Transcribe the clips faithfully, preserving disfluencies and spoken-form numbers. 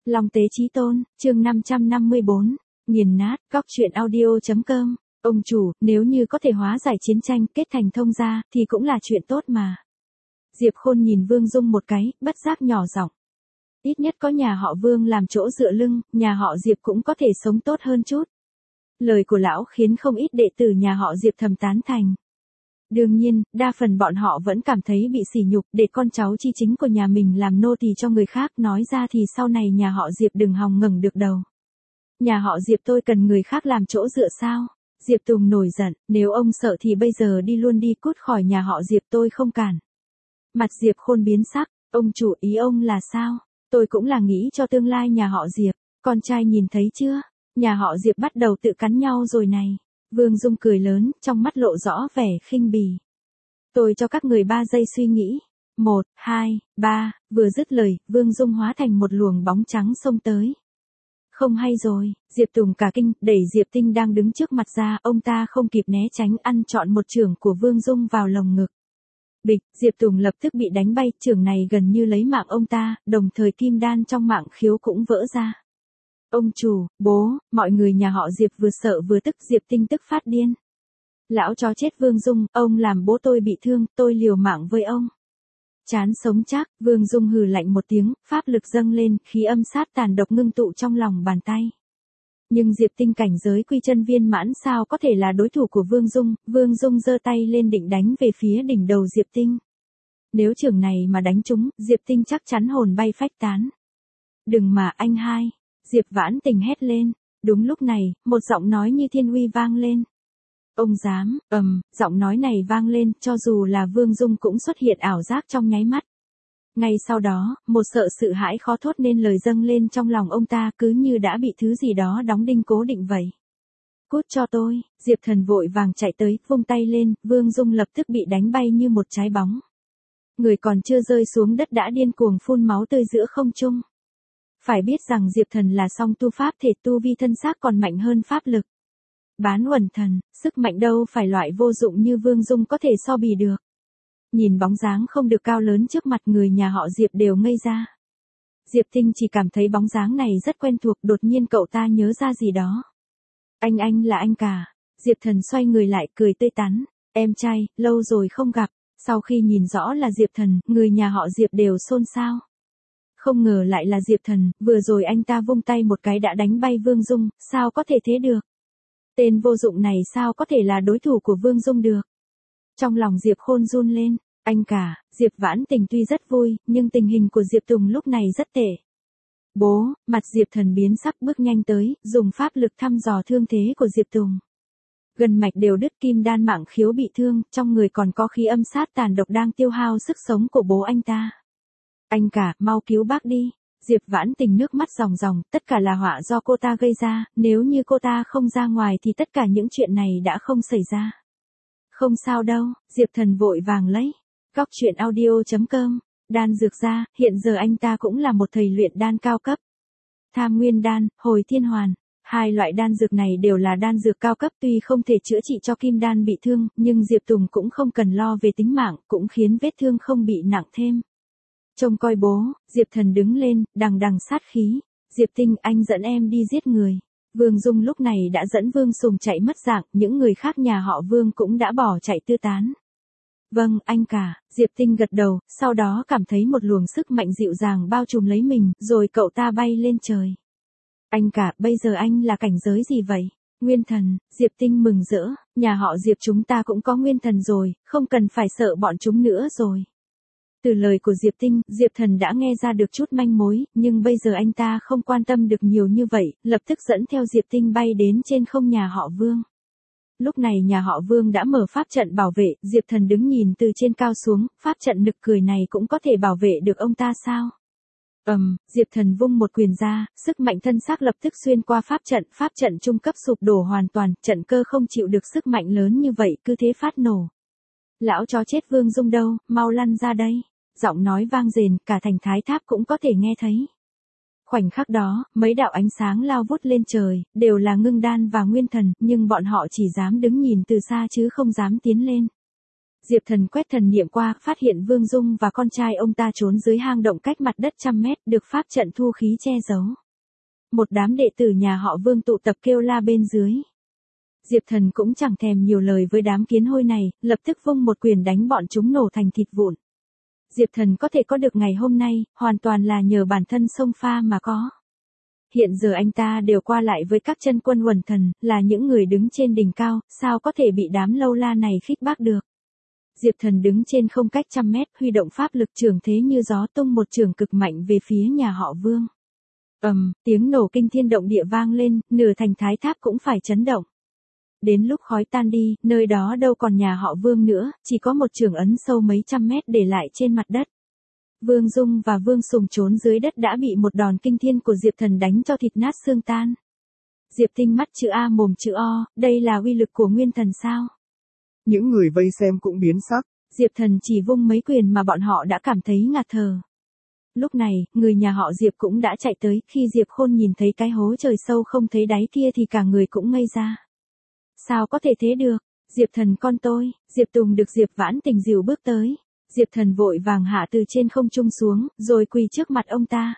Long Tế Chí Tôn, chương năm trăm năm mươi bốn, nghiền nát, góc truyện audio chấm com. Ông chủ, nếu như có thể hóa giải chiến tranh, kết thành thông gia, thì cũng là chuyện tốt mà. Diệp Khôn nhìn Vương Dung một cái, bất giác nhỏ giọng. Ít nhất có nhà họ Vương làm chỗ dựa lưng, nhà họ Diệp cũng có thể sống tốt hơn chút. Lời của lão khiến không ít đệ tử nhà họ Diệp thầm tán thành. Đương nhiên, đa phần bọn họ vẫn cảm thấy bị sỉ nhục, để con cháu chi chính của nhà mình làm nô tỳ cho người khác, nói ra thì sau này nhà họ Diệp đừng hòng ngẩng được đầu. Nhà họ Diệp tôi cần người khác làm chỗ dựa sao? Diệp Tùng nổi giận, nếu ông sợ thì bây giờ đi luôn đi, cút khỏi nhà họ Diệp, tôi không cản. Mặt Diệp Khôn biến sắc, ông chủ, ý ông là sao? Tôi cũng là nghĩ cho tương lai nhà họ Diệp, con trai nhìn thấy chưa? Nhà họ Diệp bắt đầu tự cắn nhau rồi này. Vương Dung cười lớn, trong mắt lộ rõ vẻ khinh bỉ. Tôi cho các người ba giây suy nghĩ. Một, hai, ba, vừa dứt lời, Vương Dung hóa thành một luồng bóng trắng xông tới. Không hay rồi, Diệp Tùng cả kinh, đẩy Diệp Tinh đang đứng trước mặt ra, ông ta không kịp né tránh, ăn trọn một chưởng của Vương Dung vào lồng ngực. Bịch, Diệp Tùng lập tức bị đánh bay, chưởng này gần như lấy mạng ông ta, đồng thời kim đan trong mạng khiếu cũng vỡ ra. Ông chủ, bố, mọi người nhà họ Diệp vừa sợ vừa tức, Diệp Tinh tức phát điên. Lão chó chết Vương Dung, ông làm bố tôi bị thương, tôi liều mạng với ông. Chán sống chắc, Vương Dung hừ lạnh một tiếng, pháp lực dâng lên, khí âm sát tàn độc ngưng tụ trong lòng bàn tay. Nhưng Diệp Tinh cảnh giới quy chân viên mãn sao có thể là đối thủ của Vương Dung, Vương Dung giơ tay lên định đánh về phía đỉnh đầu Diệp Tinh. Nếu chưởng này mà đánh trúng, Diệp Tinh chắc chắn hồn bay phách tán. Đừng mà anh hai. Diệp Vãn Tình hét lên. Đúng lúc này, một giọng nói như thiên uy vang lên. Ông dám, ầm, giọng nói này vang lên, cho dù là Vương Dung cũng xuất hiện ảo giác trong nháy mắt. Ngay sau đó, một sợ sự hãi khó thốt nên lời dâng lên trong lòng ông ta, cứ như đã bị thứ gì đó đóng đinh cố định vậy. Cút cho tôi, Diệp Thần vội vàng chạy tới, vung tay lên, Vương Dung lập tức bị đánh bay như một trái bóng. Người còn chưa rơi xuống đất đã điên cuồng phun máu tươi giữa không trung. Phải biết rằng Diệp Thần là song tu pháp thể, tu vi thân xác còn mạnh hơn pháp lực. Bán uẩn thần, sức mạnh đâu phải loại vô dụng như Vương Dung có thể so bì được. Nhìn bóng dáng không được cao lớn trước mặt, người nhà họ Diệp đều ngây ra. Diệp Tinh chỉ cảm thấy bóng dáng này rất quen thuộc, đột nhiên cậu ta nhớ ra gì đó. Anh anh là anh cả. Diệp Thần xoay người lại cười tươi tắn. Em trai, lâu rồi không gặp. Sau khi nhìn rõ là Diệp Thần, người nhà họ Diệp đều xôn xao. Không ngờ lại là Diệp Thần, vừa rồi anh ta vung tay một cái đã đánh bay Vương Dung, sao có thể thế được? Tên vô dụng này sao có thể là đối thủ của Vương Dung được? Trong lòng Diệp Khôn run lên, anh cả, Diệp Vãn Tình tuy rất vui, nhưng tình hình của Diệp Tùng lúc này rất tệ. Bố, mặt Diệp Thần biến sắc bước nhanh tới, dùng pháp lực thăm dò thương thế của Diệp Tùng. Gần mạch đều đứt, kim đan mạng khiếu bị thương, trong người còn có khí âm sát tàn độc đang tiêu hao sức sống của bố anh ta. Anh cả, mau cứu bác đi. Diệp Vãn Tình nước mắt ròng ròng, tất cả là họa do cô ta gây ra, nếu như cô ta không ra ngoài thì tất cả những chuyện này đã không xảy ra. Không sao đâu, Diệp Thần vội vàng lấy. Góc truyện audio chấm com, đan dược ra, hiện giờ anh ta cũng là một thầy luyện đan cao cấp. Tham Nguyên đan, Hồi Thiên Hoàn, hai loại đan dược này đều là đan dược cao cấp, tuy không thể chữa trị cho kim đan bị thương, nhưng Diệp Tùng cũng không cần lo về tính mạng, cũng khiến vết thương không bị nặng thêm. Trông coi bố, Diệp Thần đứng lên, đằng đằng sát khí. Diệp Tinh, anh dẫn em đi giết người. Vương Dung lúc này đã dẫn Vương Sùng chạy mất dạng, những người khác nhà họ Vương cũng đã bỏ chạy tứ tán. Vâng, anh cả, Diệp Tinh gật đầu, sau đó cảm thấy một luồng sức mạnh dịu dàng bao trùm lấy mình, rồi cậu ta bay lên trời. Anh cả, bây giờ anh là cảnh giới gì vậy? Nguyên thần, Diệp Tinh mừng rỡ, nhà họ Diệp chúng ta cũng có nguyên thần rồi, không cần phải sợ bọn chúng nữa rồi. Từ lời của Diệp Tinh, Diệp Thần đã nghe ra được chút manh mối, nhưng bây giờ anh ta không quan tâm được nhiều như vậy, lập tức dẫn theo Diệp Tinh bay đến trên không nhà họ Vương. Lúc này nhà họ Vương đã mở pháp trận bảo vệ, Diệp Thần đứng nhìn từ trên cao xuống, pháp trận nực cười này cũng có thể bảo vệ được ông ta sao? Ầm, um, Diệp Thần vung một quyền ra, sức mạnh thân xác lập tức xuyên qua pháp trận, pháp trận trung cấp sụp đổ hoàn toàn, trận cơ không chịu được sức mạnh lớn như vậy, cứ thế phát nổ. Lão chó chết Vương Dung đâu, mau lăn ra đây. Giọng nói vang rền, cả thành Thái Tháp cũng có thể nghe thấy. Khoảnh khắc đó, mấy đạo ánh sáng lao vút lên trời, đều là ngưng đan và nguyên thần, nhưng bọn họ chỉ dám đứng nhìn từ xa chứ không dám tiến lên. Diệp Thần quét thần niệm qua, phát hiện Vương Dung và con trai ông ta trốn dưới hang động cách mặt đất trăm mét, được pháp trận thu khí che giấu. Một đám đệ tử nhà họ Vương tụ tập kêu la bên dưới. Diệp Thần cũng chẳng thèm nhiều lời với đám kiến hôi này, lập tức vung một quyền đánh bọn chúng nổ thành thịt vụn. Diệp Thần có thể có được ngày hôm nay, hoàn toàn là nhờ bản thân xông pha mà có. Hiện giờ anh ta đều qua lại với các chân quân Huần Thần, là những người đứng trên đỉnh cao, sao có thể bị đám lâu la này khích bác được. Diệp Thần đứng trên không cách trăm mét, huy động pháp lực trường thế như gió tung một trường cực mạnh về phía nhà họ Vương. Ầm, um, tiếng nổ kinh thiên động địa vang lên, nửa thành Thái Tháp cũng phải chấn động. Đến lúc khói tan đi, nơi đó đâu còn nhà họ Vương nữa, chỉ có một trường ấn sâu mấy trăm mét để lại trên mặt đất. Vương Dung và Vương Sùng trốn dưới đất đã bị một đòn kinh thiên của Diệp Thần đánh cho thịt nát xương tan. Diệp Tinh mắt chữ A mồm chữ O, đây là uy lực của Nguyên Thần sao? Những người vây xem cũng biến sắc. Diệp Thần chỉ vung mấy quyền mà bọn họ đã cảm thấy ngạt thở. Lúc này, người nhà họ Diệp cũng đã chạy tới, khi Diệp Khôn nhìn thấy cái hố trời sâu không thấy đáy kia thì cả người cũng ngây ra. Sao có thể thế được? Diệp Thần con tôi, Diệp Tùng được Diệp Vãn Tình dìu bước tới. Diệp Thần vội vàng hạ từ trên không trung xuống, rồi quỳ trước mặt ông ta.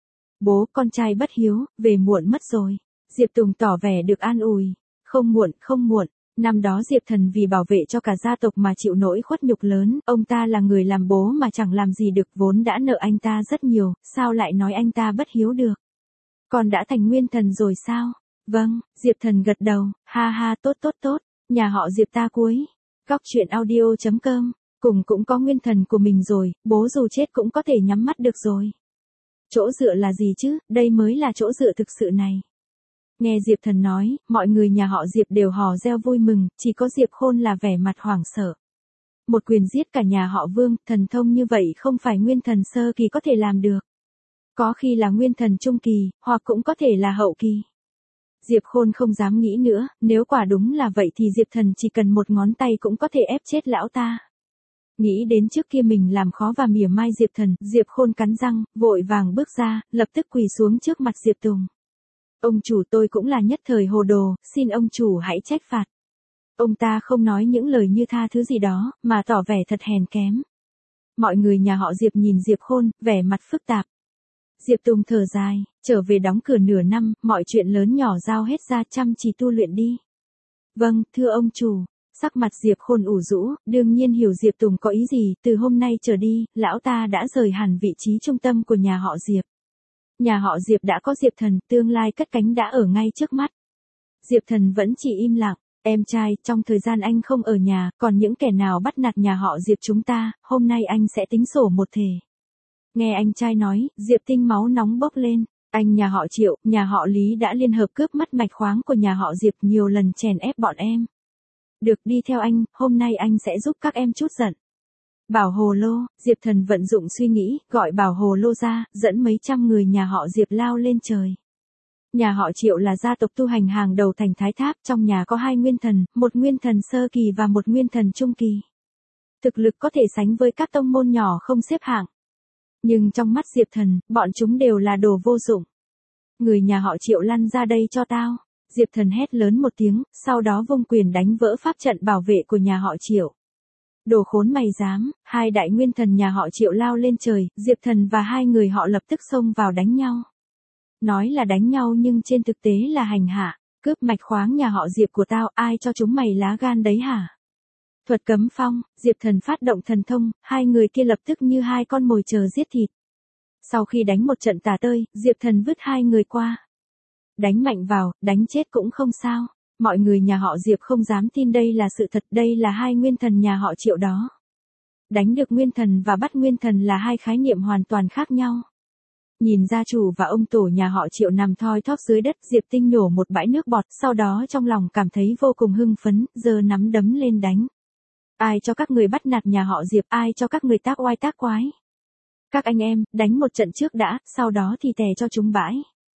Bố, con trai bất hiếu, về muộn mất rồi. Diệp Tùng tỏ vẻ được an ủi. Không muộn, không muộn. Năm đó Diệp Thần vì bảo vệ cho cả gia tộc mà chịu nỗi khuất nhục lớn, ông ta là người làm bố mà chẳng làm gì được, vốn đã nợ anh ta rất nhiều, sao lại nói anh ta bất hiếu được? Con đã thành Nguyên Thần rồi sao? Vâng, Diệp Thần gật đầu, ha ha tốt tốt tốt, nhà họ Diệp ta cuối. Góc truyện audio chấm com, cùng cũng có Nguyên Thần của mình rồi, bố dù chết cũng có thể nhắm mắt được rồi. Chỗ dựa là gì chứ, đây mới là chỗ dựa thực sự này. Nghe Diệp Thần nói, mọi người nhà họ Diệp đều hò reo vui mừng, chỉ có Diệp Khôn là vẻ mặt hoảng sợ. Một quyền giết cả nhà họ Vương, thần thông như vậy không phải Nguyên Thần sơ kỳ có thể làm được. Có khi là Nguyên Thần trung kỳ, hoặc cũng có thể là hậu kỳ. Diệp Khôn không dám nghĩ nữa, nếu quả đúng là vậy thì Diệp Thần chỉ cần một ngón tay cũng có thể ép chết lão ta. Nghĩ đến trước kia mình làm khó và mỉa mai Diệp Thần, Diệp Khôn cắn răng, vội vàng bước ra, lập tức quỳ xuống trước mặt Diệp Tùng. Ông chủ, tôi cũng là nhất thời hồ đồ, xin ông chủ hãy trách phạt. Ông ta không nói những lời như tha thứ gì đó, mà tỏ vẻ thật hèn kém. Mọi người nhà họ Diệp nhìn Diệp Khôn, vẻ mặt phức tạp. Diệp Tùng thở dài, trở về đóng cửa nửa năm, mọi chuyện lớn nhỏ giao hết ra, chăm chỉ tu luyện đi. Vâng, thưa ông chủ. Sắc mặt Diệp Khôn ủ rũ, đương nhiên hiểu Diệp Tùng có ý gì, từ hôm nay trở đi, lão ta đã rời hẳn vị trí trung tâm của nhà họ Diệp. Nhà họ Diệp đã có Diệp Thần, tương lai cất cánh đã ở ngay trước mắt. Diệp Thần vẫn chỉ im lặng, em trai, trong thời gian anh không ở nhà, còn những kẻ nào bắt nạt nhà họ Diệp chúng ta, hôm nay anh sẽ tính sổ một thể. Nghe anh trai nói, Diệp Tinh máu nóng bốc lên, anh nhà họ Triệu, nhà họ Lý đã liên hợp cướp mất mạch khoáng của nhà họ Diệp, nhiều lần chèn ép bọn em. Được, đi theo anh, hôm nay anh sẽ giúp các em chút giận. Bảo Hồ Lô, Diệp Thần vận dụng suy nghĩ, gọi Bảo Hồ Lô ra, dẫn mấy trăm người nhà họ Diệp lao lên trời. Nhà họ Triệu là gia tộc tu hành hàng đầu thành Thái Tháp, trong nhà có hai nguyên thần, một nguyên thần sơ kỳ và một nguyên thần trung kỳ. Thực lực có thể sánh với các tông môn nhỏ không xếp hạng. Nhưng trong mắt Diệp Thần, bọn chúng đều là đồ vô dụng. Người nhà họ Triệu lăn ra đây cho tao. Diệp Thần hét lớn một tiếng, sau đó vung quyền đánh vỡ pháp trận bảo vệ của nhà họ Triệu. Đồ khốn mày dám, hai đại nguyên thần nhà họ Triệu lao lên trời, Diệp Thần và hai người họ lập tức xông vào đánh nhau. Nói là đánh nhau nhưng trên thực tế là hành hạ, cướp mạch khoáng nhà họ Diệp của tao, ai cho chúng mày lá gan đấy hả? Thuật cấm phong, Diệp Thần phát động thần thông, hai người kia lập tức như hai con mồi chờ giết thịt. Sau khi đánh một trận tả tơi, Diệp Thần vứt hai người qua. Đánh mạnh vào, đánh chết cũng không sao. Mọi người nhà họ Diệp không dám tin đây là sự thật, đây là hai nguyên thần nhà họ Triệu đó. Đánh được nguyên thần và bắt nguyên thần là hai khái niệm hoàn toàn khác nhau. Nhìn gia chủ và ông tổ nhà họ Triệu nằm thoi thóp dưới đất, Diệp Tinh nhổ một bãi nước bọt, sau đó trong lòng cảm thấy vô cùng hưng phấn, giơ nắm đấm lên đánh. Ai cho các người bắt nạt nhà họ Diệp, ai cho các người tác oai tác quái. Các anh em, đánh một trận trước đã, sau đó thì tè cho chúng bãi.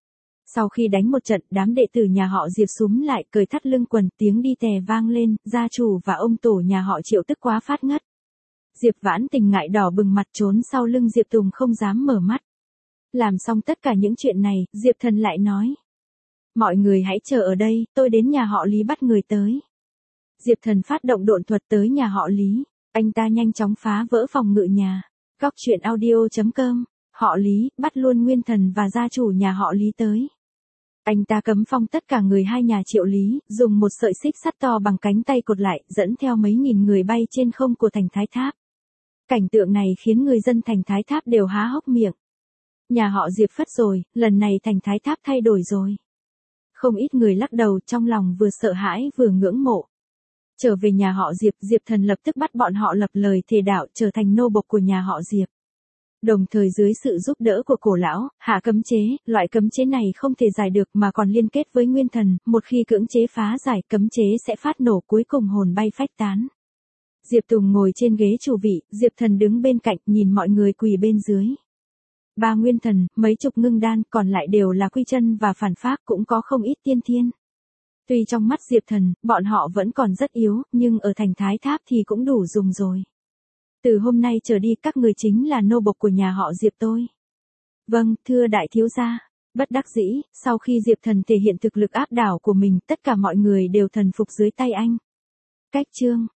Sau khi đánh một trận, đám đệ tử nhà họ Diệp xúm lại, cởi thắt lưng quần, tiếng đi tè vang lên, gia chủ và ông tổ nhà họ Triệu tức quá phát ngất. Diệp Vãn Tình ngại đỏ bừng mặt trốn sau lưng Diệp Tùng không dám mở mắt. Làm xong tất cả những chuyện này, Diệp Thần lại nói. Mọi người hãy chờ ở đây, tôi đến nhà họ Lý bắt người tới. Diệp Thần phát động độn thuật tới nhà họ Lý. Anh ta nhanh chóng phá vỡ phòng ngự nhà. Góc truyện audio chấm com. Họ Lý, bắt luôn nguyên thần và gia chủ nhà họ Lý tới. Anh ta cấm phong tất cả người hai nhà Triệu Lý, dùng một sợi xích sắt to bằng cánh tay cột lại, dẫn theo mấy nghìn người bay trên không của thành Thái Tháp. Cảnh tượng này khiến người dân thành Thái Tháp đều há hốc miệng. Nhà họ Diệp phất rồi, lần này thành Thái Tháp thay đổi rồi. Không ít người lắc đầu, trong lòng vừa sợ hãi vừa ngưỡng mộ. Trở về nhà họ Diệp, Diệp Thần lập tức bắt bọn họ lập lời thề đạo trở thành nô bộc của nhà họ Diệp. Đồng thời dưới sự giúp đỡ của cổ lão, hạ cấm chế, loại cấm chế này không thể giải được mà còn liên kết với nguyên thần, một khi cưỡng chế phá giải, cấm chế sẽ phát nổ, cuối cùng hồn bay phách tán. Diệp Tùng ngồi trên ghế chủ vị, Diệp Thần đứng bên cạnh nhìn mọi người quỳ bên dưới. Ba nguyên thần, mấy chục ngưng đan, còn lại đều là quy chân và phản phác, cũng có không ít tiên thiên. Tuy trong mắt Diệp Thần, bọn họ vẫn còn rất yếu, nhưng ở thành Thái Tháp thì cũng đủ dùng rồi. Từ hôm nay trở đi các người chính là nô bộc của nhà họ Diệp tôi. Vâng, thưa đại thiếu gia. Bất đắc dĩ, sau khi Diệp Thần thể hiện thực lực áp đảo của mình, tất cả mọi người đều thần phục dưới tay anh. Cách chương